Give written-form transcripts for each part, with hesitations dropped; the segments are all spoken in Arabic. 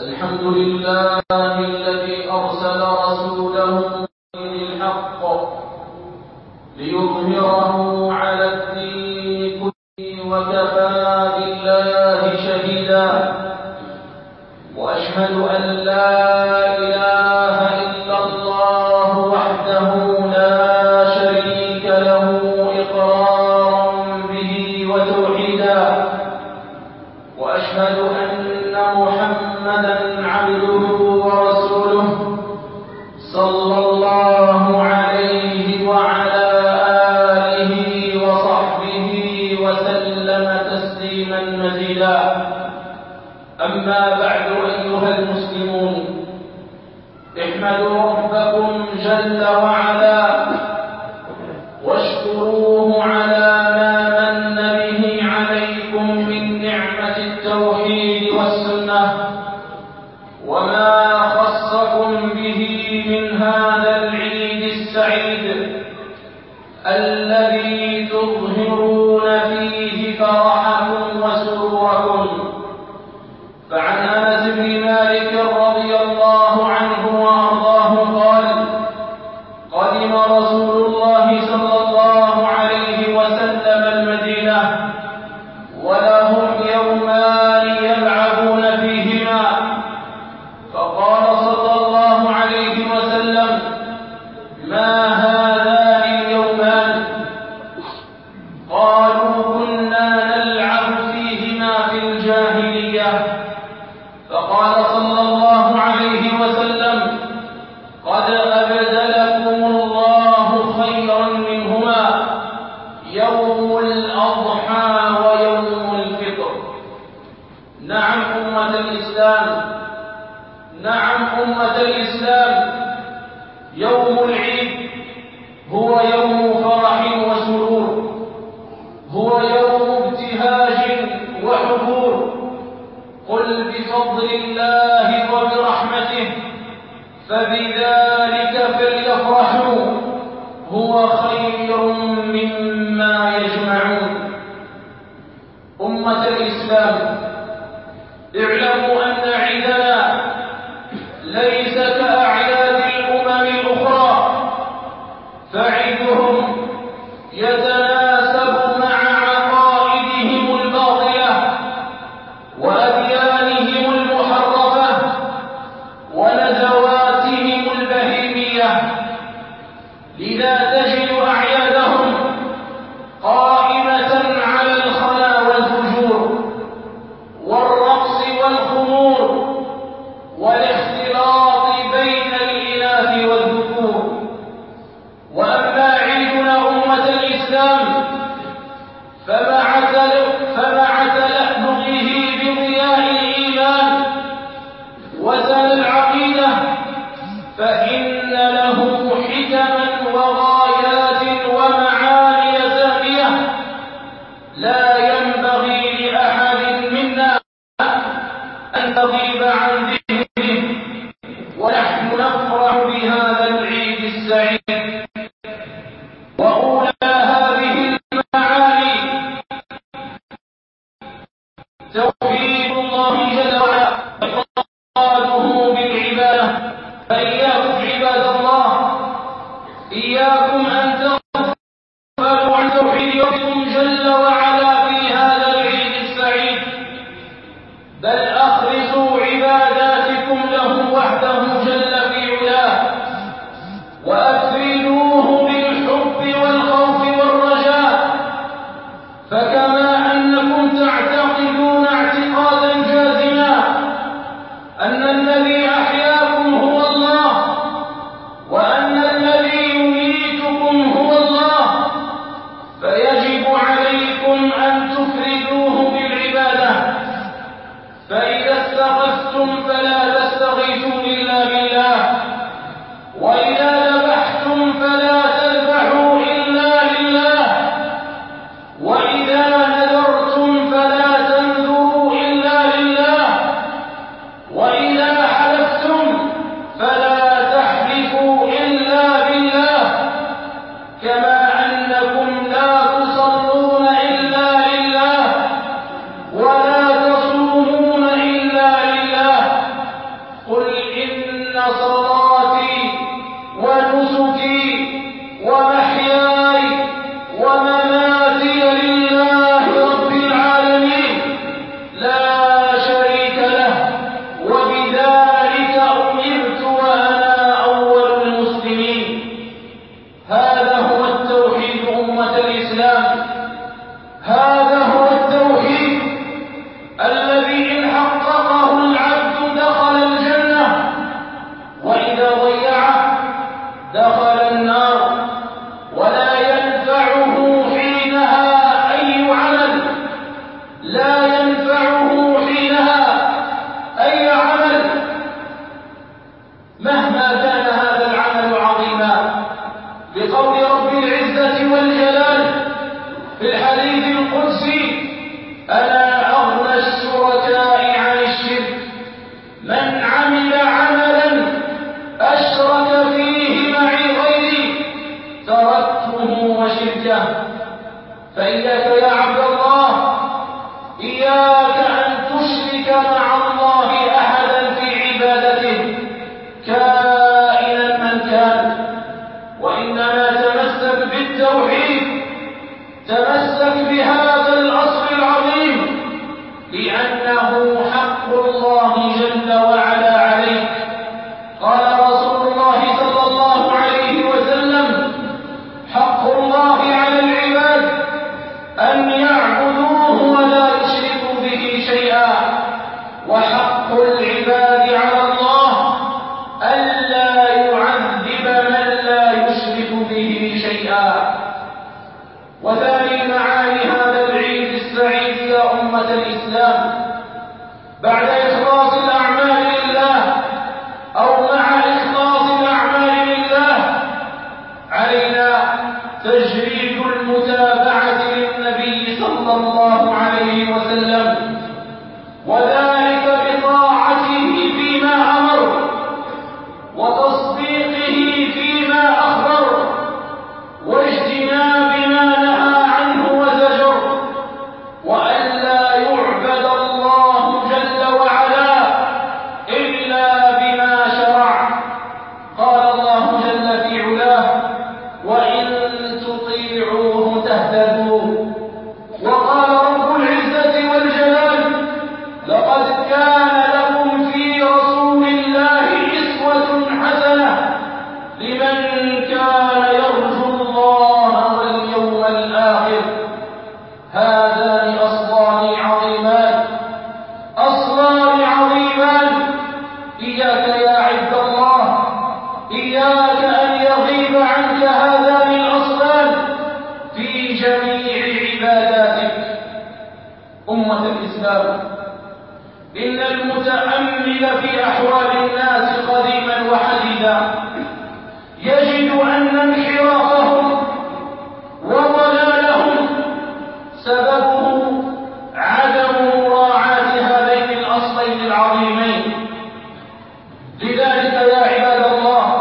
الحمد لله الذي أرسل رسوله بالحق ليظهره على الدين كله وكفى بالله شهيدا وأشهد أن لا إله إلا الله وحده لا شريك له إقرارا به وتوحيدا وأشهد أن محمدا عبده ورسوله صلى الله عليه وعلى آله وصحبه وسلم تسليما مزيدا. أما بعد أيها المسلمون، احمدوا ربكم جل وعلا واشكروه على ما من به عليكم من نعمة التوحيد والسنة وما خصكم به من هذا العيد السعيد الذي تظهرون فيه فرحكم وسروركم. فعن أنس بن مالك رضي الله عنه وأرضاه قال: قدم رسول الله صلى الله عليه وسلم المدينة ولهم يومان يلعبون فيهما، فقال صلى الله عليه وسلم: ما هذان اليومان؟ قالوا: كنا نلعب فيهما في الجاهلية. فقال صلى الله عليه وسلم: قد أبدلكم الله خيرا منهما يوم الأضحى ويوم الفطر. نعم أمة الإسلام، نعم أمة الإسلام، يوم العيد هو يوم فرح وسرور، هو يوم ابتهاج وحبور. قل بفضل الله وبرحمته فبذلك فليفرحوا هو خير مما يجمعون. أمة الإسلام، اعلموا أن عيدنا ليس كأعياد الأمم الأخرى، فعيدهم يتناسب مع عقائدهم الباطلة وأديانهم المحرفة ونزواتهم البهيمية، لذا تجد أعيادهم قائمة على الخنا والفجور والرقص والخمور والاختلاط بين الإناث والذكور. وأما عيدنا أمة الإسلام فمع تلألؤه بضياء الإيمان وزن العقيدة فإن له حكما وغايات ومعاني سامية لا ينبغي لأحد منا أن تغيب عن ذهنه، ونحن نفرح بهذا العيد السعيد. وأولى هذه المعاني توحيد الله جل وعلا وإفراده بالعبادة. فإياكم عباد الله، إياكم أن تغفلوا عن توحيد ربكم جل وعلا في هذا العيد السعيد، بل أخلصوا عبادات العمل مهما كان هذا العمل عظيما، بقول رب العزة والجلال في الحديث القدسي: ألا أغنى الشركاء عن الشرك من عمل عملا أشرك فيه معي غيري تركته وشركه. فإياك يا عبد الله، إياك أن تشرك مع الله أحدا في عبادته كائنا من كان، وإنما تمسك بالتوحيد، تمسك بهذا الأصل العظيم، لأنه حق الله جل وعلا عليك. قال رسول الله صلى الله عليه وسلم: حق الله على العباد أن يعبدوه ولا يشركوا به شيئا، وحق العباد على الله ألا يعذب من لا يشرك به شيئا. وثاني معاني هذا العيد السعيد يا أمة الإسلام، بعد إخلاص الأعمال لله أو مع إخلاص الأعمال لله، علينا تجريد المتابعة للنبي صلى الله عليه وسلم، وذلك بطاعته فيما أمر وتصديقه فيما أخبر واجتناب ما نهى عنه وزجر، وألا يعبد الله جل وعلا إلا بما شرع. قال الله جل في علاه: وإن تطيعوه تهتدوا. وقال رب العزة والجلال: لقد كان لكم في رسول الله أسوة حسنة لمن كان يرجو الله واليوم الآخر. هذان أصلان عظيمان، أصلان عظيمان. إياك يا عبد الله، إياك أن يغيب عنك هذان الأصلان في جميع عباداتك. أمة الإسلام، إن المتأمل في أحوال الناس قديما وحديثا يجد أن انحرافهم وضلالهم سببه عدم مراعاة هذين الأصلين العظيمين. لذلك يا عباد الله،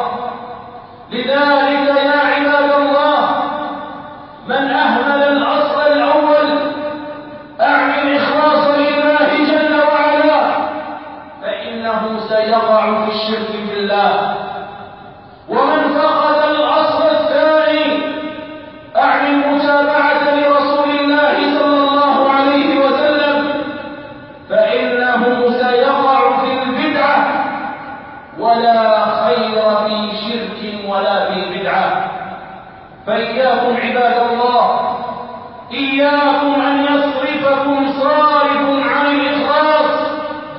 من أهمل الأصل الأول، أعني الإخلاص لله جل وعلا، فإنه سيقع في الشرك بالله. ومن فقد الأصل الثاني، أعني المتابعة لرسول الله صلى الله عليه وسلم، فإنه سيقع في البدعة، ولا خير في شرك ولا في بدعة. فإياكم عباد الله، إياكم أن يصرفكم صارف عن الإخلاص،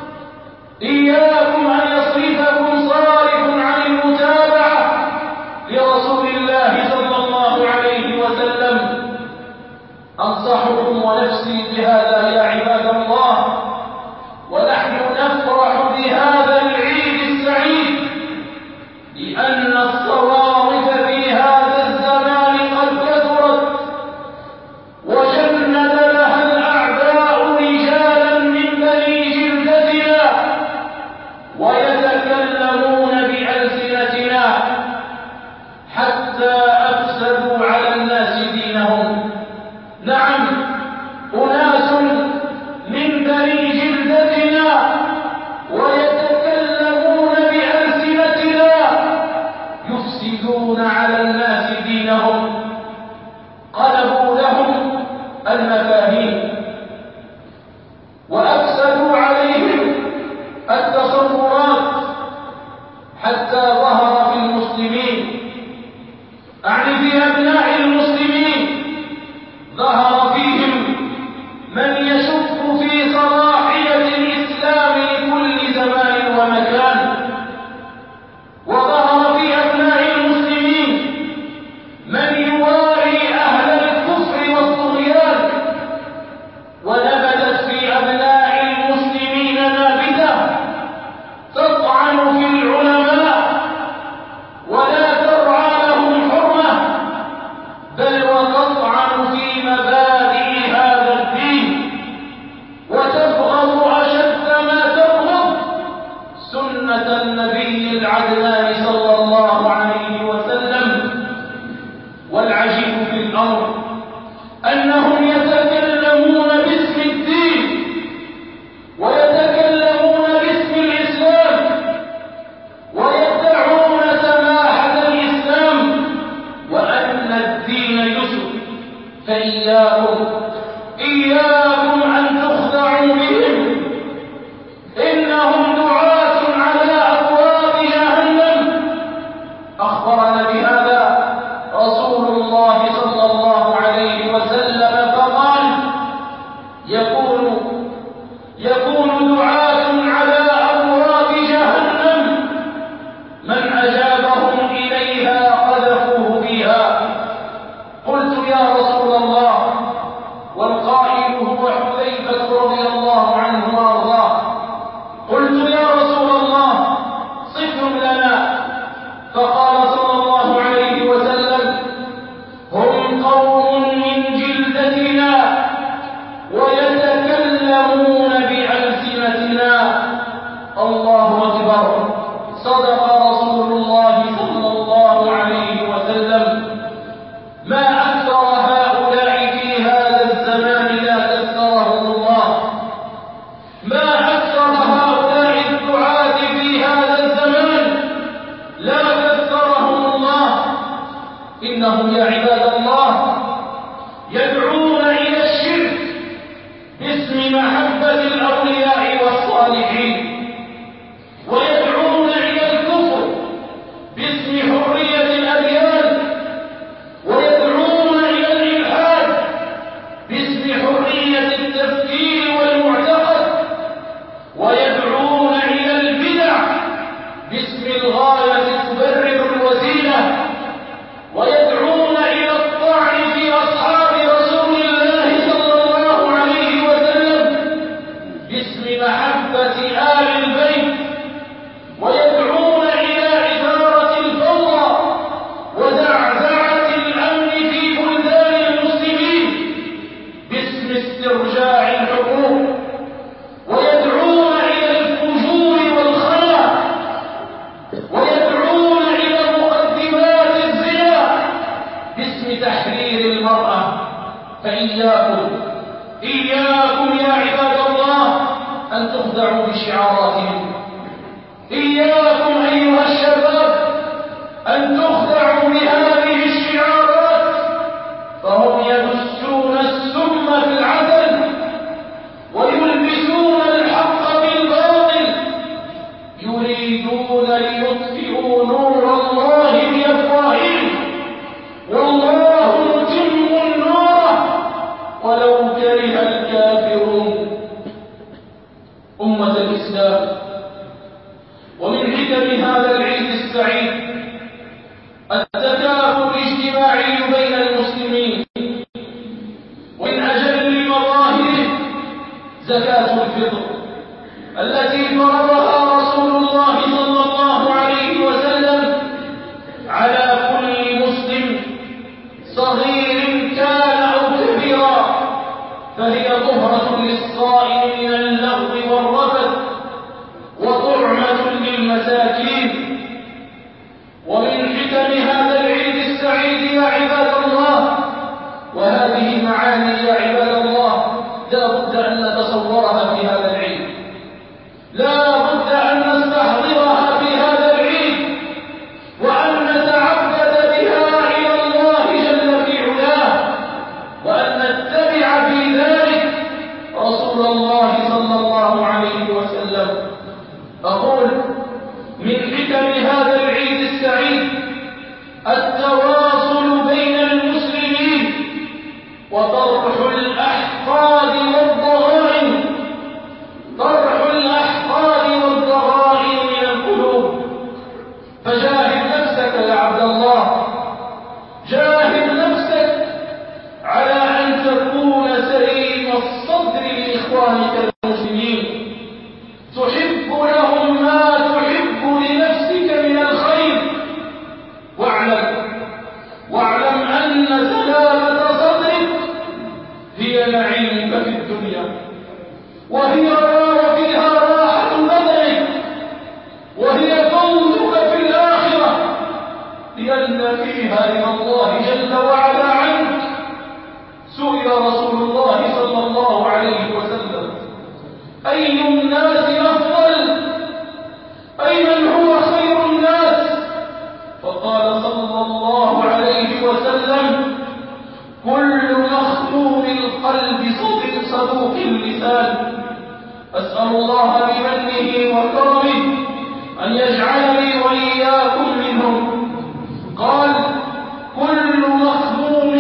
إياكم أن يصرفكم صارف عن المتابعة لرسول الله صلى الله عليه وسلم. أنصحكم ونفسي بهذا يا عباد الله، ونحن نفرح بهذا العيد السعيد، لأن الصوارف في هذا الزمان قد كثرت، وجند لها الأعداء رجالا من بني جلدتنا، ويتكلمون بألسنتنا حتى أفسدوا على الناس دينهم. نعم، أناس من بني جلدتنا ويتكلمون بألسنتنا يفسدون على الناس دينهم، قلبوا لهم المفاهيم وأفسدوا عليهم التصورات، حتى ظهر في المسلمين، أعني في أبناء المسلمين، ظهر فيهم من يشك في صلاحية الإسلام لكل زمان ومكان، وظهر في أبناء المسلمين من يواري أهل الكفر والطغيان، ونبتت في أبناء المسلمين نابتة سنة النبي العدنان صلى الله عليه وسلم. والعجيب في الأمر أنهم يتكلمون باسم الدين ويتكلمون باسم الإسلام ويدعون سماحة الإسلام وأن الدين يسر. فإياكم أن تخدعوا بهم، إنهم دعاة على أبواب جهنم. أخبرنا بهذا رسول الله صلى الله عليه وسلم فقال: يكون دعاة على أبواب جهنم من أجابهم إليها قذفوه فيها. قلت: يا رسول الله، والقائل هو حذيفة رضي الله عنه وأرضاه. قلت: يا رسول الله، صفهم لنا. فقال صلى الله عليه وسلم: هم قوم من جلدتنا ويتكلمون بألسنتنا. الله أكبر. صدق رسول الله صلى الله عليه وسلم. ما أكثر هؤلاء في هذا الزمان لا كثرهم الله. ما أكثر هؤلاء الدعاة في هذا الزمان لا كثرهم الله. إنهم يا عباد الله يدعون إلى الشرك باسم محبة الأولياء والصالحين، ويدعون إلى الكفر باسم حرية الأديان، ويدعون إلى الإلحاد باسم حرية التفكير والمعتقد، ويدعون إلى البدع باسم الغاية تبرر الوسيلة، ويدعون إلى الطعن في أصحاب رسول الله صلى الله عليه وسلم باسم محبة آل البيت، ويدعون إلى إثارة الفوضى وزعزعة الأمن في بلدان المسلمين باسم استرجاع الحقوق، ويدعون إلى الفجور والخنا، ويدعون إلى مقدمات الزنا باسم تحرير المرأة. فإياكم يا عباد الله أن تخدعوا بشعاراتهم. إياكم أيها الشباب أن تخدعوا بهذه الشعارات، فهم يدسون السم في العسل ويلبسون الحق بالباطل، يريدون ليطفئوا نور الله بأفواههم والله متم نوره ولو كره الكافرون. أمة الإسلام، ومن حكم هذا العيد السعيد التكافل الاجتماعي بين المسلمين، ومن أجل مظاهره زكاة الفطر التي فرضها رسول الله صلى الله عليه وسلم على كل مسلم فيها إلى الله جل وعلا عنك. سئل رسول الله صلى الله عليه وسلم: أي الناس أفضل؟ أي من هو خير الناس؟ فقال صلى الله عليه وسلم: كل مخموم القلب صدوق اللسان. أسأل الله بمنه وكرمه أن يجعلني وإياكم منهم. قال: كل مخموم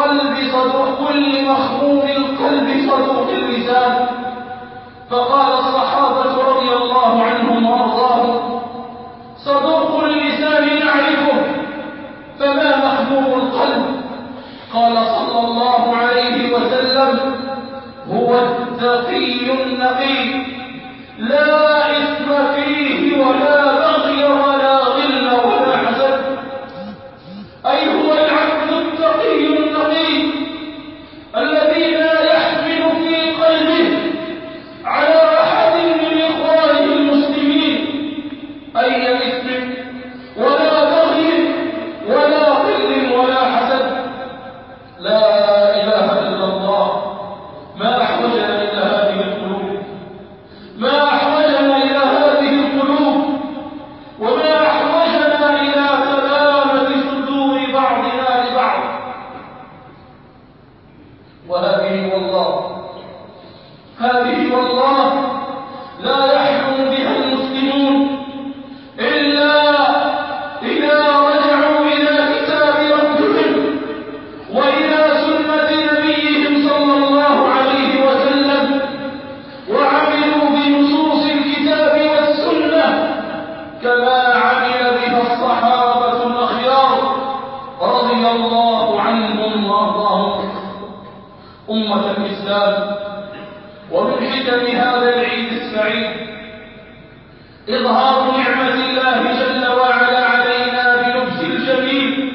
القلب صدوق اللسان. فقال الصحابة رضي الله عنهم وأرضاهم: صدوق اللسان نعرفه، فما مخموم القلب؟ قال صلى الله عليه وسلم: هو التقي النقي، لا إثم فيه ولا بغي ولا غل ولا حسد. أي هو العبد التقي النقي الذي لا يحمل في قلبه على أحد من إخوانه المسلمين أي إثم ولا بغي ولا غل ولا حسد. لا إله إلا الله. ما أحوجنا إلى هذه القلوب، ما أحوجنا إلى هذه القلوب، وما أحوجنا إلى سلامة صدور بعضنا لبعض. وهذه والله لا يحكم بها المسلمون إلا إذا رجعوا إلى كتاب ربهم وإلى سنة نبيهم صلى الله عليه وسلم، وعملوا بنصوص الكتاب والسنة كما عمل بها الصحابة الأخيار رضي الله عنهم وأرضاهم. أمة الإسلام، ومن حكم هذا العيد السعيد إظهار نعمة الله جل وعلا علينا بلبس الجميل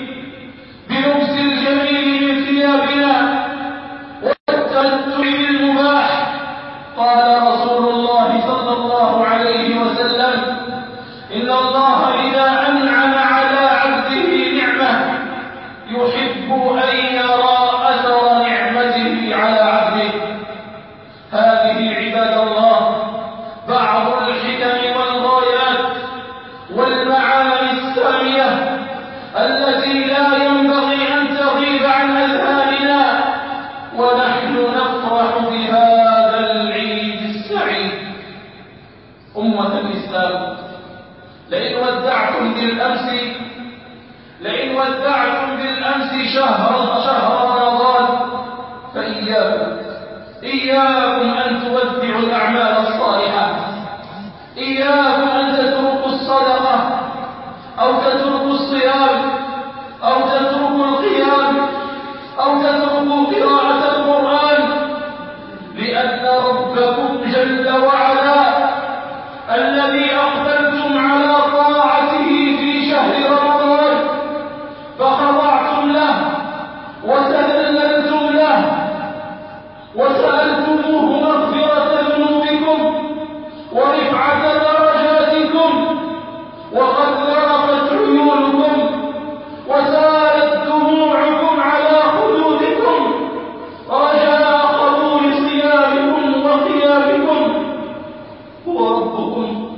من ثيابنا والتمتع بالمباح. قال رسول الله صلى الله عليه وسلم: إن الله إذا أنعم على عبده نعمة يحب أن يرى أثر نعمته على عبده. هذه عباد الله بعض الحكم والغايات والمعاني السامية التي لا ينبغي أن تغيب عن أذهاننا ونحن نفرح بهذا العيد السعيد. أمة الإسلام، لئن ودعتم بالأمس شهر رمضان فإياكم أن تودعوا الأعمال الصالحة، إياكم أن تتركوا الصدقة أو تتركوا الصيام أو تتركوا القيام أو تتركوا قراءة القرآن، لأن ربكم جل وعلا الذي أقبلتم على طاعته في شهر رمضان فخضعتم له وتذللتم له وسألتموه مغفرة ذنوبكم ورفعة درجاتكم، وقد ذرفت عيونكم وسالت دموعكم على خدودكم رجاء قبول صيامكم وقيامكم. هو ربكم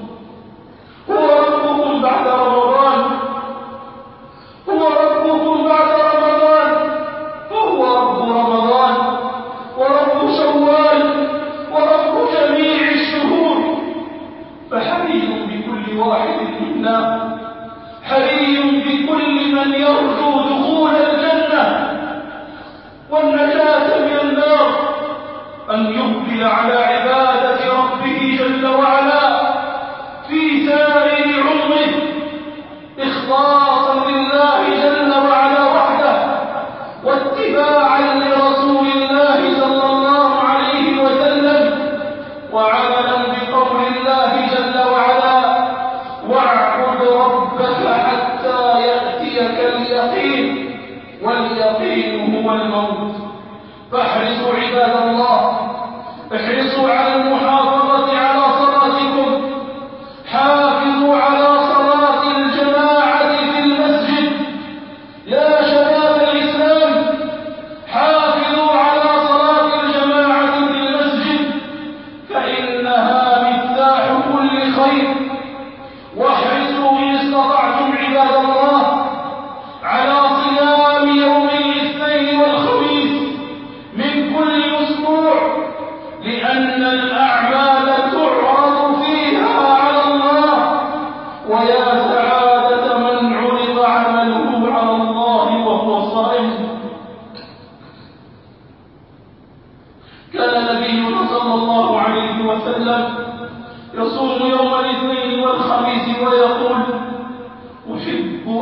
بعد رمضان، هو ربكم بعد رمضان، فهو رب رمضان ورب شوال ورب جميع الشهور. فحري بكل واحد منا، حري بكل من يرجو دخول الجنة والنجاة من النار أن يقبل على عبادة ربه جل وعلا في سائر عمره إخلاصا لله جل وعلا وحده واتباعا لرسول الله صلى الله عليه وسلم، وعملا بقول الله جل وعلا: واعبد ربك حتى يأتيك اليقين، واليقين هو الموت. فاحرصوا عباد الله، احرصوا على المحافظة على صلاتكم، حافظوا على صلاة الجماعة في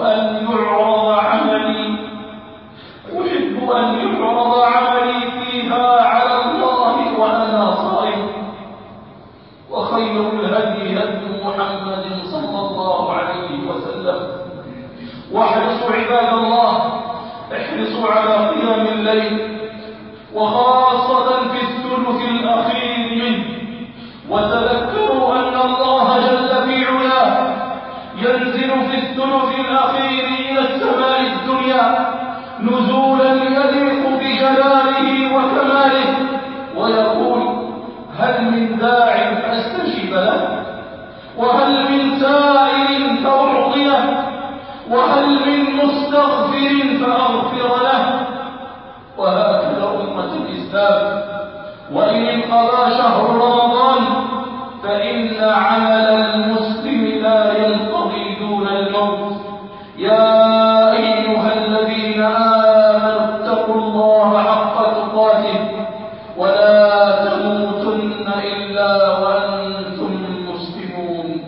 أن يعرض عملي فيها على الله وأنا صائم. وخير الهدي هدي محمد صلى الله عليه وسلم. واحرصوا عباد الله، احرصوا على قيام الليل، وخاصة في الثلث الأخير منه، وتذكروا أن الله جل في علاه ينزل في الثلث الأخير إلى السماء الدنيا نزولا يليق بجلاله وكماله، ويقول: هل من داع فأستجيب له، وهل من سائل فأعطيه، وهل من مستغفر فأغفر له. وهكذا أمة الإسلام، وإن انقضى شهر رمضان فإن عمل المسلم لا ينقضي دون الموت. يا أيها الذين آمنوا اتقوا الله حق تقاته ولا تموتن إلا وأنتم مسلمون.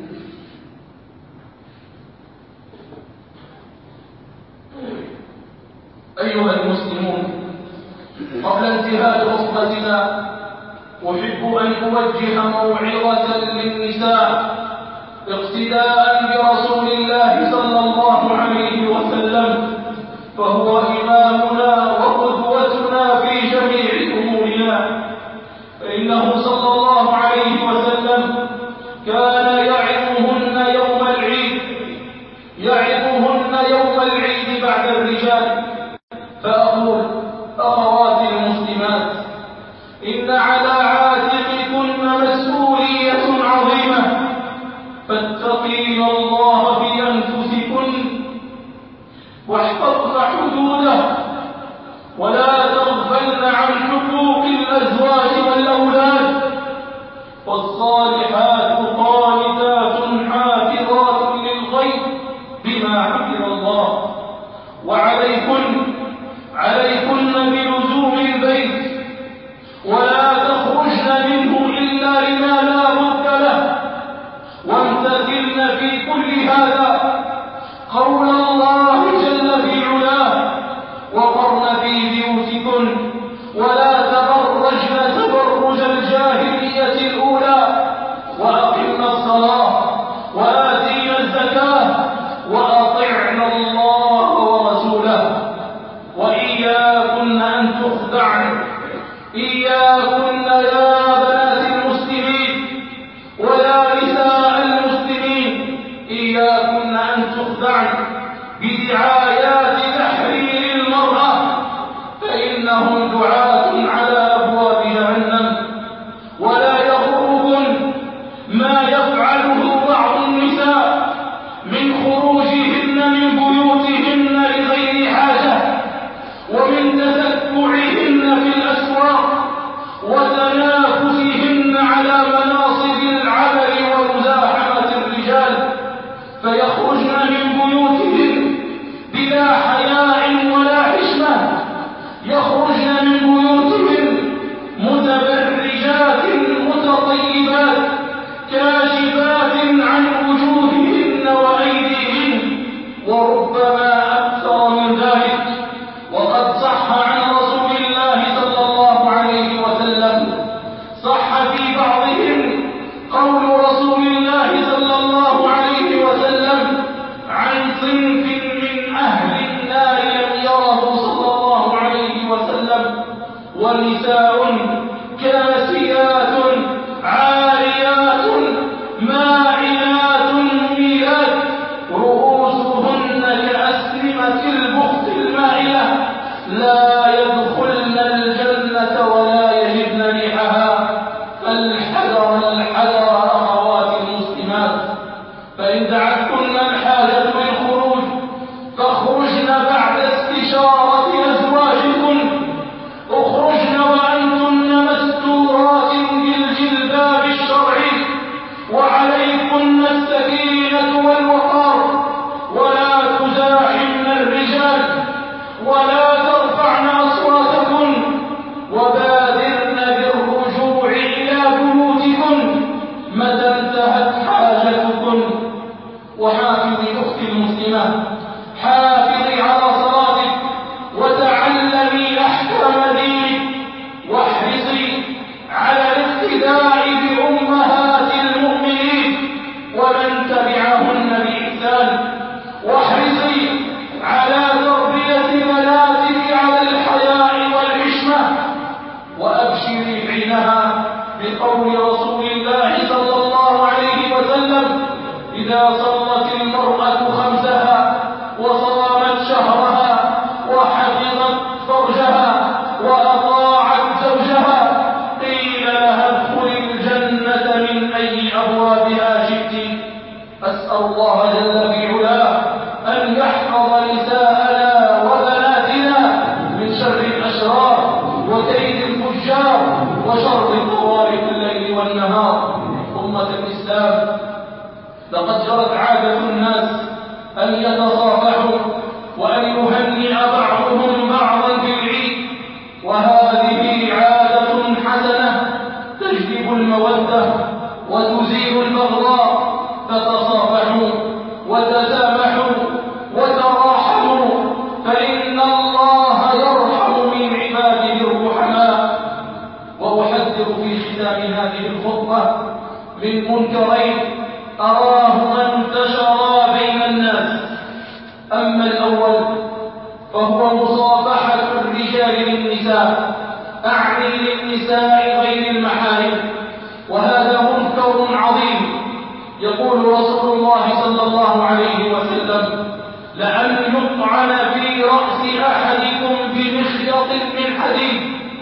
أيها المسلمون، قبل انتهاء خطبتنا أحب أن أوجه موعظة للنساء اقتداء برسول الله صلى الله عليه وسلم، فهو إمامنا وقدوتنا في جميع أمورنا. فإنه صلى الله عليه وسلم كان يعظهن يوم العيد بعد الرجال. فأقول: أخواتي المسلمات، إن على عاتقكن مسؤولية عظيمة، فاتقين الله في أنفسكن واحفظن حدوده، ولا تغفلن عن حقوق الأزواج والأولاد. والصالحات قانتات حافظات للغيب بما حفظ الله. عليكن بلزوم البيت، ولا تخرجن منه إلا لما لا بد له، وامتثلن في كل هذا قول الله جل في علاه: وقرن في بيوتكن ولا تبرجن تبرج الجاهلية الأولى، وأقمنا الصلاة وآتينا الزكاة وأطعنا الله ورسوله. وإياكن أن تخدعن، إياكن يا بنات المسلمين ويا نساء المسلمين، إياكن أن تخدعن بدعايات تحرير المرأة، فإنهم دعاة على أبواب جهنم. ولا يغركن ما يفعله بعض النساء من خروجهن من بيوتهن لغير حاجة، ومن تتبعهن في الأسواق، وتنافسهن على مناصب العمل ومزاحمة الرجال، فيخرجن من بيوتهن بلا حياء ولا حشمة، يخرجن من بيوتهن متبرجات متطيبات كاشفات عن وجوههن وأيديهن، وربما أكثر من ذلك. وقد صح عن رسول الله صلى الله عليه وسلم، صح في بعضهم قول رسول الله صلى الله عليه وسلم عن صنف من أهل النار لم يره صلى الله عليه وسلم: ونساء كاسيات عاريات ماعلات مميلات رؤوسهن كأسنمة البخت المائلة، لا يدخلن الجنة ولا يجدن ريحها. فالحذر الحذر أخوات المسلمات. فإن دعتكن الحاجة للخروج فاخرجن بعد استشارة أزواجكن، اخرجن وأنتن مستورات بالجلباب الشرعي، وعليكن السكينة والوقار، ولا تزاحمن الرجال، ولا ترفعن أصواتكن، وبادرن بالرجوع إلى بيوتكن متى انتهت حاجتكن. وحافظي أختي المسلمة مسلمة، حافظي على صلاتك وتعلمي أحكام دينك، واحرصي على الاقتداء بأمهات المؤمنين ومن تبعهن بإحسان، واحرصي على تربية بناتك على الحياء والحشمة، وأبشري حينها بقول رسول الله صلى الله عليه وسلم: إذا صلت المرأة خمسها وصامت شهرها وحفظت فرجها وأطاعت زوجها قيل لها ادخلي الجنة من أي أبوابها شئت. أسأل الله جل في علاه أن يحفظ نساءنا وبناتنا من شر الأشرار وكيد الفجار وشر طوارق الليل والنهار. أمة الإسلام، لقد جرت عادة الناس أن يتصافحوا وأن يهنئ بعضهم بعضا بالعيد، وهذه عادة حسنة تجلب المودة وتزيل البغضاء، فتصافحوا وتسامحوا وتراحموا، فإن الله يرحم من عباده الرحماء. وأحذر في ختام هذه الخطبة من منكرين أراهما انتشرا بين الناس. أما الأول فهو مصافحة الرجال للنساء، أعني للنساء غير المحارم، وهذا منكر عظيم. يقول رسول الله صلى الله عليه وسلم: لأن يطعن في رأس أحدكم بمخيط من حديد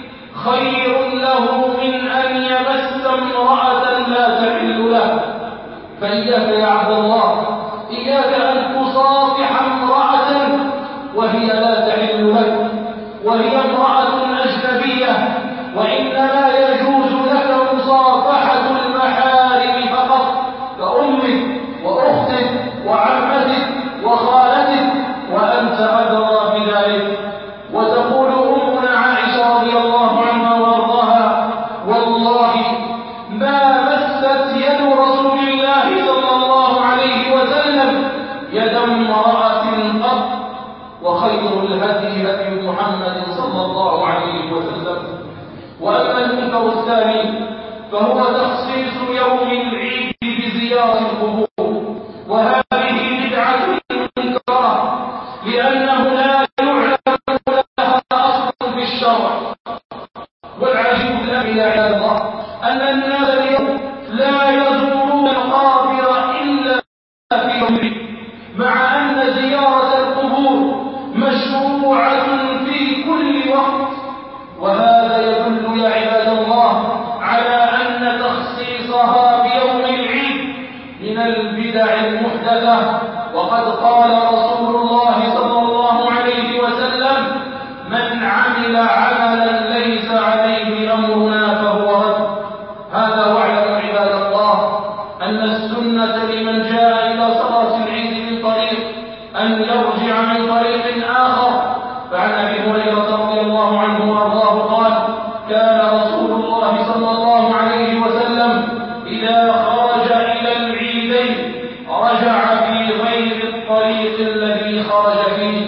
خير له من أن يمس امرأة لا تحل له. فإياك يا عبد الله، إياك أن تصافح امرأة وهي لا تحل لك، وهي امرأة أجنبية، وإنما يجوز لك مصافحة المحارم فقط، كأمك وأختك وعمتك وخالتك، وأنت أدرى بذلك. وتقول أمنا عائشة رضي الله عنها وأرضاها: والله ما مست يد رسول الله صلى الله عليه وسلم يد امرأة قط، وخير الهدي هدي محمد صلى الله عليه وسلم. وأما المنكر الثاني فهو تخصيص يوم العيد بزيارة القبور، وهذه بدعة منكرة لأنه لا يعلم لها أصل في الشرع. والعجيب الآن يا عباد الله أن الناس اليوم لا يزورون القابر إلا في يوم العيد، مع أن زيارة القبور مشروعة في كل وقت. وهذا يدل يا عباد الله على أن تخصيصها بيوم العيد من البدع المحدثة. وقد قال رسول الله صلى الله عليه وسلم: من عمل عملا ليس عليه أمرنا فهو رد. هذا واعلموا عباد الله أن السنة لمن جاء إلى صلاة العيد من طريق أن يرجع من طريق آخر. فعن أبي هريرة رضي الله عنه وأرضاه قال: كان رسول الله صلى الله عليه وسلم إذا خرج إلى العيدين رجع في غير الطريق الذي خرج فيه.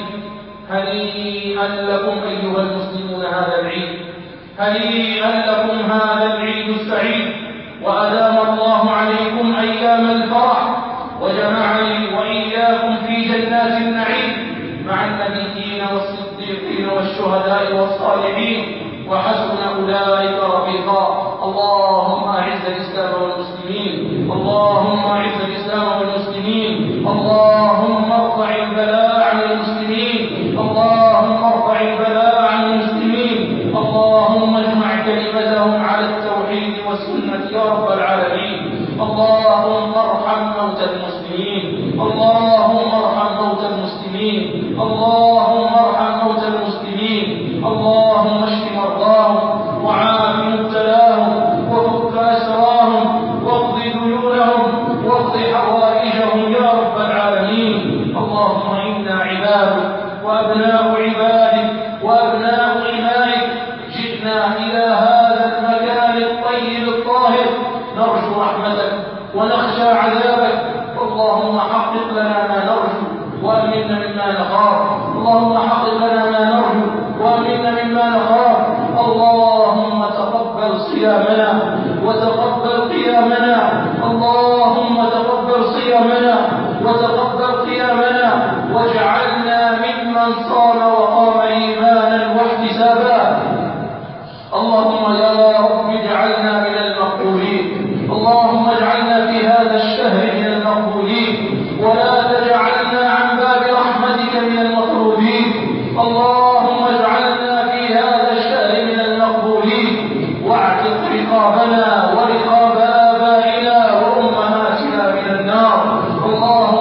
هنيئا لكم أيها المسلمون هذا العيد، هنيئا لكم هذا العيد السعيد، وأدام الله عليكم أيام الفرح، وجمعني وإياكم في جنات النعيم مع النبيين والصديقين والشهداء والصالحين، وحسن أولئك رفيقا. اللهم أعز الإسلام والمسلمين، اللهم أعز الإسلام والمسلمين، اللهم ارفع البلاء عن المسلمين، اللهم ارفع البلاء عن المسلمين، اللهم اجمع كلمتهم على التوحيد والسنة يا رب العالمين. اللهم ارحم موتى المسلمين، اللهم ارحم موتى المسلمين، اللهم ارحم موتى المسلمين، اللهم اشف مرضاهم وعاف مبتلاهم وفك أسراهم واقض ديونهم واقض حوائجهم يا رب العالمين. اللهم إنا عبادك وأبناء عبادك وأبناء إمائك، جئنا إلى هذا المكان الطيب الطاهر نرجو رحمتك ونخشى عذابك. اللهم حقق لنا ما نرجو وتقبل قيامنا واجعلنا ممن صام وقام إيمانا واحتسابا. اللهم يا رب اجعلنا من المقبولين، اللهم اجعلنا في هذا الشهر من المقبولين ولا تجعلنا عن باب رحمتك من المطرودين. اللهم اجعلنا في هذا الشهر من المقبولين واعتق رقابنا ورقاب آبائنا وأمهاتنا من النار. اللهم